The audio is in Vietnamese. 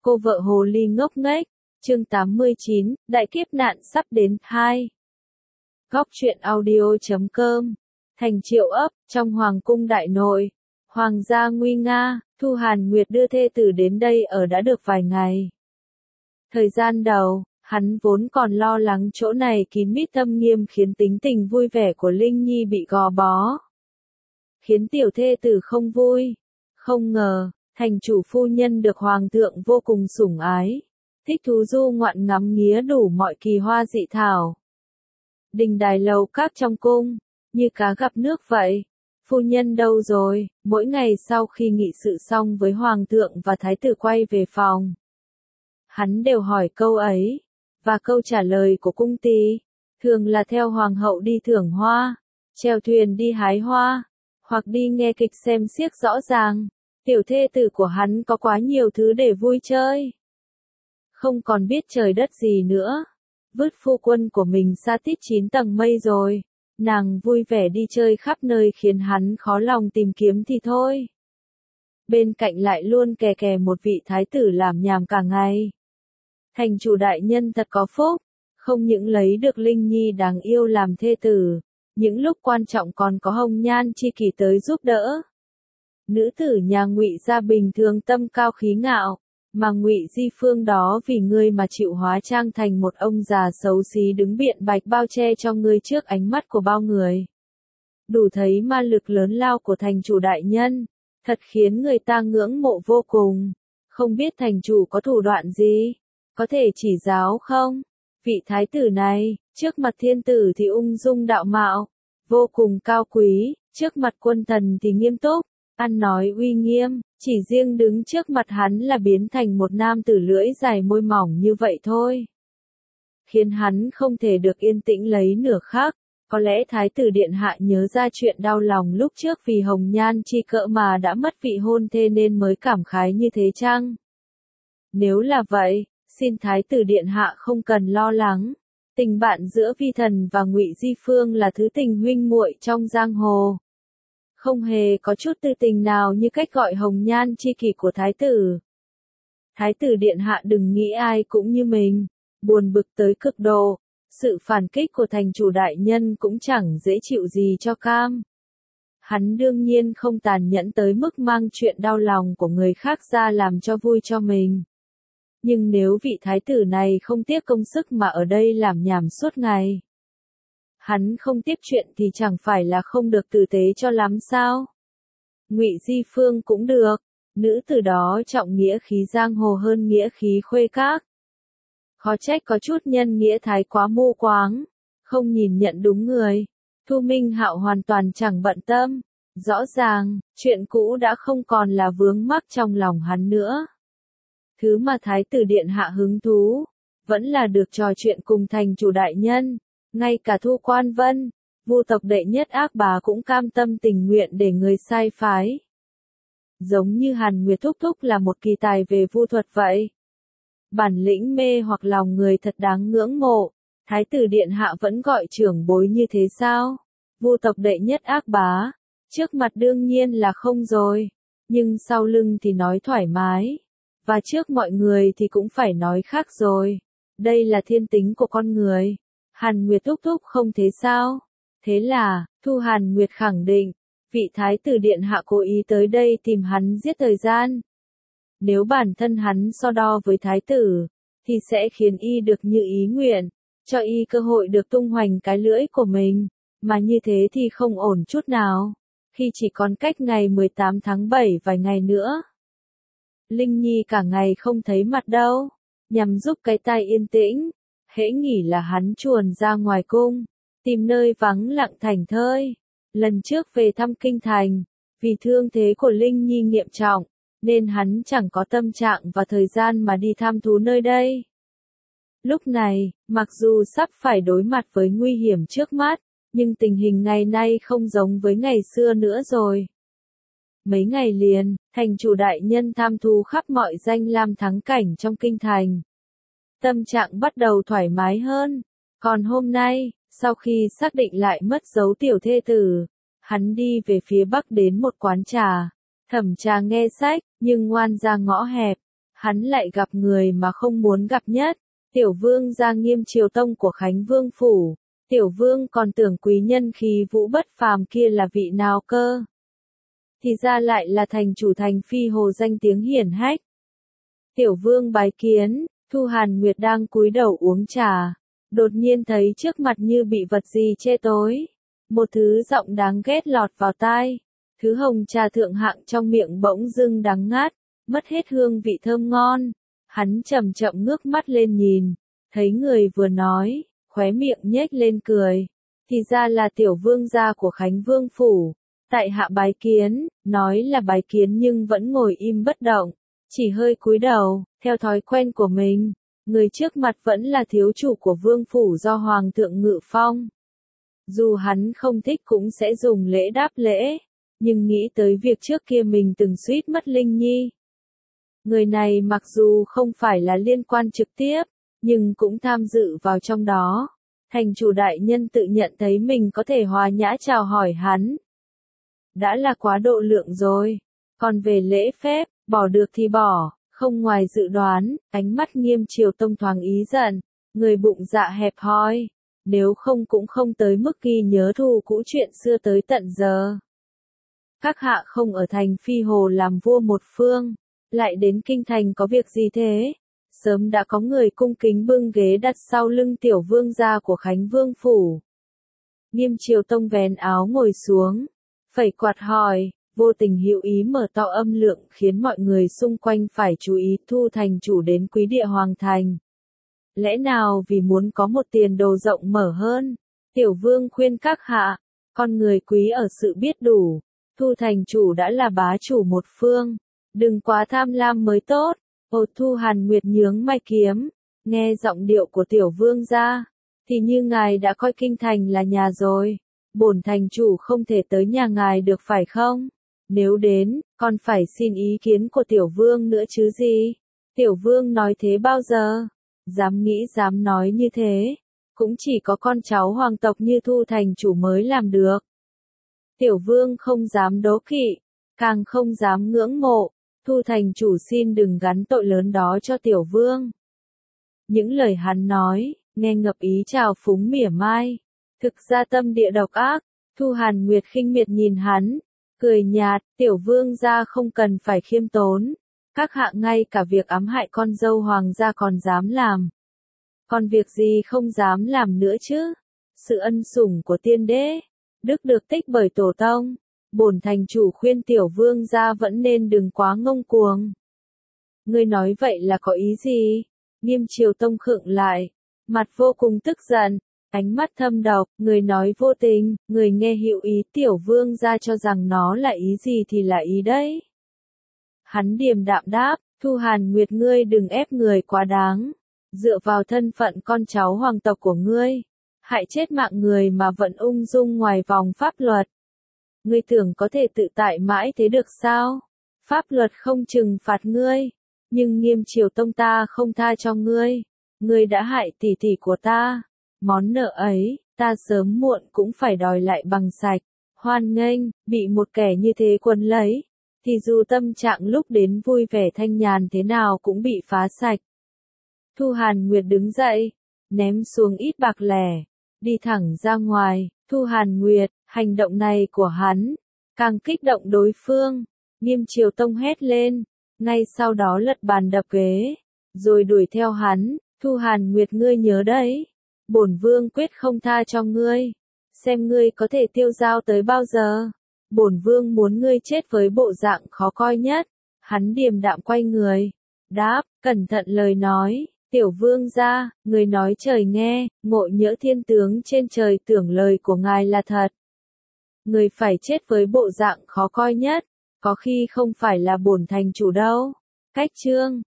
Cô vợ hồ ly ngốc nghếch, chương 89, đại kiếp nạn sắp đến, 2. Góc truyện audio.com, thành Triệu ấp, trong hoàng cung đại nội, hoàng gia nguy nga, Thu Hàn Nguyệt đưa thê tử đến đây ở đã được vài ngày. Thời gian đầu, hắn vốn còn lo lắng chỗ này kín mít thâm nghiêm khiến tính tình vui vẻ của Linh Nhi bị gò bó. Khiến tiểu thê tử không vui. Không ngờ, thành chủ phu nhân được hoàng thượng vô cùng sủng ái, thích thú du ngoạn ngắm nghía đủ mọi kỳ hoa dị thảo. Đình đài lầu các trong cung, như cá gặp nước vậy. Phu nhân đâu rồi? Mỗi ngày sau khi nghị sự xong với hoàng thượng và thái tử quay về phòng, hắn đều hỏi câu ấy, và câu trả lời của cung tỳ thường là theo hoàng hậu đi thưởng hoa, chèo thuyền đi hái hoa, hoặc đi nghe kịch xem xiếc. Rõ ràng, tiểu thê tử của hắn có quá nhiều thứ để vui chơi, không còn biết trời đất gì nữa. Vứt phu quân của mình xa tít 9 tầng mây rồi, nàng vui vẻ đi chơi khắp nơi khiến hắn khó lòng tìm kiếm thì thôi. Bên cạnh lại luôn kè kè một vị thái tử làm nhảm cả ngày. Thành chủ đại nhân thật có phúc, không những lấy được Linh Nhi đáng yêu làm thê tử, những lúc quan trọng còn có hồng nhan chi kỷ tới giúp đỡ. Nữ tử nhà Ngụy gia bình thường tâm cao khí ngạo, mà Ngụy Di Phương đó vì ngươi mà chịu hóa trang thành một ông già xấu xí đứng biện bạch bao che cho ngươi trước ánh mắt của bao người. Đủ thấy ma lực lớn lao của thành chủ đại nhân, thật khiến người ta ngưỡng mộ vô cùng. Không biết thành chủ có thủ đoạn gì, có thể chỉ giáo không? Vị thái tử này, trước mặt thiên tử thì ung dung đạo mạo, vô cùng cao quý, trước mặt quân thần thì nghiêm túc, ăn nói uy nghiêm, chỉ riêng đứng trước mặt hắn là biến thành một nam tử lưỡi dài môi mỏng như vậy thôi. Khiến hắn không thể được yên tĩnh lấy nửa khắc. Có lẽ thái tử điện hạ nhớ ra chuyện đau lòng lúc trước vì hồng nhan chi cỡ mà đã mất vị hôn thê nên mới cảm khái như thế chăng? Nếu là vậy, xin thái tử điện hạ không cần lo lắng. Tình bạn giữa vi thần và Ngụy Di Phương là thứ tình huynh muội trong giang hồ. Không hề có chút tư tình nào như cách gọi hồng nhan chi kỷ của thái tử. Thái tử điện hạ đừng nghĩ ai cũng như mình, buồn bực tới cực độ. Sự phản kích của thành chủ đại nhân cũng chẳng dễ chịu gì cho cam. Hắn đương nhiên không tàn nhẫn tới mức mang chuyện đau lòng của người khác ra làm cho vui cho mình. Nhưng nếu vị thái tử này không tiếc công sức mà ở đây làm nhảm suốt ngày, hắn không tiếp chuyện thì chẳng phải là không được tử tế cho lắm sao? Ngụy Di Phương cũng được, nữ tử đó trọng nghĩa khí giang hồ hơn nghĩa khí khuê các. Khó trách có chút nhân nghĩa thái quá mù quáng, không nhìn nhận đúng người. Thu Minh Hạo hoàn toàn chẳng bận tâm. Rõ ràng, chuyện cũ đã không còn là vướng mắc trong lòng hắn nữa. Thứ mà thái tử điện hạ hứng thú, vẫn là được trò chuyện cùng thành chủ đại nhân. Ngay cả Thu Quan Vân, Vu tộc đệ nhất ác bá cũng cam tâm tình nguyện để người sai phái. Giống như Hàn Nguyệt thúc thúc là một kỳ tài về vu thuật vậy. Bản lĩnh mê hoặc lòng người thật đáng ngưỡng mộ. Thái tử điện hạ vẫn gọi trưởng bối như thế sao? Vu tộc đệ nhất ác bá, trước mặt đương nhiên là không rồi, nhưng sau lưng thì nói thoải mái, và trước mọi người thì cũng phải nói khác rồi. Đây là thiên tính của con người. Hàn Nguyệt thúc thúc không thế sao? Thế là, Thu Hàn Nguyệt khẳng định, vị thái tử điện hạ cố ý tới đây tìm hắn giết thời gian. Nếu bản thân hắn so đo với thái tử, thì sẽ khiến y được như ý nguyện, cho y cơ hội được tung hoành cái lưỡi của mình, mà như thế thì không ổn chút nào, khi chỉ còn cách ngày 18 tháng 7 vài ngày nữa. Linh Nhi cả ngày không thấy mặt đâu, nhằm giúp cái tai yên tĩnh, hễ nghỉ là hắn chuồn ra ngoài cung, tìm nơi vắng lặng thảnh thơi. Lần trước về thăm kinh thành, vì thương thế của Linh Nhi nghiêm trọng, nên hắn chẳng có tâm trạng và thời gian mà đi thăm thú nơi đây. Lúc này, mặc dù sắp phải đối mặt với nguy hiểm trước mắt, nhưng tình hình ngày nay không giống với ngày xưa nữa rồi. Mấy ngày liền, thành chủ đại nhân tham thu khắp mọi danh lam thắng cảnh trong kinh thành. Tâm trạng bắt đầu thoải mái hơn. Còn hôm nay, sau khi xác định lại mất dấu tiểu thê tử, hắn đi về phía bắc đến một quán trà. Thẩm trà nghe sách, nhưng ngoan ra ngõ hẹp. hắn lại gặp người mà không muốn gặp nhất, tiểu vương gia Nghiêm Triều Tông của Khánh Vương Phủ. Tiểu vương còn tưởng quý nhân khí vũ bất phàm kia là vị nào cơ. Thì ra lại là thành chủ thành phi hồ danh tiếng hiển hách. Tiểu vương bái kiến, Thu Hàn Nguyệt đang cúi đầu uống trà. Đột nhiên thấy trước mặt như bị vật gì che tối. Một thứ giọng đáng ghét lọt vào tai. Thứ hồng trà thượng hạng trong miệng bỗng dưng đắng ngát, mất hết hương vị thơm ngon. Hắn chậm chậm ngước mắt lên nhìn, thấy người vừa nói, khóe miệng nhếch lên cười. Thì ra là tiểu vương gia của Khánh Vương Phủ. Tại hạ bái kiến, nói là bái kiến nhưng vẫn ngồi im bất động, chỉ hơi cúi đầu, theo thói quen của mình. Người trước mặt vẫn là thiếu chủ của Vương Phủ do Hoàng thượng ngự phong. Dù hắn không thích cũng sẽ dùng lễ đáp lễ, nhưng nghĩ tới việc trước kia mình từng suýt mất Linh Nhi. Người này mặc dù không phải là liên quan trực tiếp, nhưng cũng tham dự vào trong đó. Thành chủ đại nhân tự nhận thấy mình có thể hòa nhã chào hỏi hắn. Đã là quá độ lượng rồi. Còn về lễ phép, bỏ được thì bỏ, không ngoài dự đoán, ánh mắt Nghiêm Triều Tông thoáng ý giận, người bụng dạ hẹp hòi, nếu không cũng không tới mức ghi nhớ thù cũ chuyện xưa tới tận giờ. Các hạ không ở thành Phi Hồ làm vua một phương, lại đến kinh thành có việc gì thế? Sớm đã có người cung kính bưng ghế đặt sau lưng tiểu vương gia của Khánh Vương Phủ. Nghiêm Triều Tông vén áo ngồi xuống, phẩy quạt hỏi, vô tình hữu ý mở to âm lượng khiến mọi người xung quanh phải chú ý. Thu thành chủ đến quý địa hoàng thành. Lẽ nào vì muốn có một tiền đồ rộng mở hơn? Tiểu vương khuyên các hạ, con người quý ở sự biết đủ. Thu thành chủ đã là bá chủ một phương, đừng quá tham lam mới tốt. Thu Hàn Nguyệt nhướng mày kiếm, nghe giọng điệu của tiểu vương gia, thì như ngài đã coi kinh thành là nhà rồi. Bổn thành chủ không thể tới nhà ngài được phải không? Nếu đến, còn phải xin ý kiến của tiểu vương nữa chứ gì? Tiểu vương nói thế bao giờ? Dám nghĩ dám nói như thế, cũng chỉ có con cháu hoàng tộc như Thu thành chủ mới làm được. Tiểu vương không dám đố kỵ, càng không dám ngưỡng mộ. Thu thành chủ xin đừng gắn tội lớn đó cho tiểu vương. Những lời hắn nói, nghe ngập ý trào phúng mỉa mai. Thực ra tâm địa độc ác. Thu Hàn Nguyệt khinh miệt nhìn hắn, cười nhạt, tiểu vương gia không cần phải khiêm tốn. Các hạ ngay cả việc ám hại con dâu hoàng gia còn dám làm. Còn việc gì không dám làm nữa chứ? Sự ân sủng của tiên đế, đức được tích bởi tổ tông. Bổn thành chủ khuyên tiểu vương gia vẫn nên đừng quá ngông cuồng. Ngươi nói vậy là có ý gì? Nghiêm Triều Tông khựng lại, mặt vô cùng tức giận, ánh mắt thâm độc, người nói vô tình, người nghe hữu ý. Tiểu vương gia cho rằng nó là ý gì thì là ý đấy. Hắn điềm đạm đáp, Thu Hàn Nguyệt ngươi đừng ép người quá đáng. Dựa vào thân phận con cháu hoàng tộc của ngươi, hại chết mạng người mà vẫn ung dung ngoài vòng pháp luật. Ngươi tưởng có thể tự tại mãi thế được sao? Pháp luật không trừng phạt ngươi, nhưng Nghiêm Triều Tông ta không tha cho ngươi. Ngươi đã hại tỷ tỷ của ta, món nợ ấy, ta sớm muộn cũng phải đòi lại bằng sạch. Hoan nghênh, bị một kẻ như thế quấn lấy, thì dù tâm trạng lúc đến vui vẻ thanh nhàn thế nào cũng bị phá sạch. Thu Hàn Nguyệt đứng dậy, ném xuống ít bạc lẻ, đi thẳng ra ngoài. Thu Hàn Nguyệt, hành động này của hắn, càng kích động đối phương. Nghiêm Triều Tông hét lên, ngay sau đó lật bàn đập ghế, rồi đuổi theo hắn. Thu Hàn Nguyệt ngươi nhớ đấy, bổn vương quyết không tha cho ngươi, xem ngươi có thể tiêu dao tới bao giờ. Bổn vương muốn ngươi chết với bộ dạng khó coi nhất. Hắn điềm đạm quay người, đáp, cẩn thận lời nói. Tiểu vương gia, người nói trời nghe, ngộ nhỡ thiên tướng trên trời tưởng lời của ngài là thật. Người phải chết với bộ dạng khó coi nhất, có khi không phải là bổn thành chủ đâu. Cách chương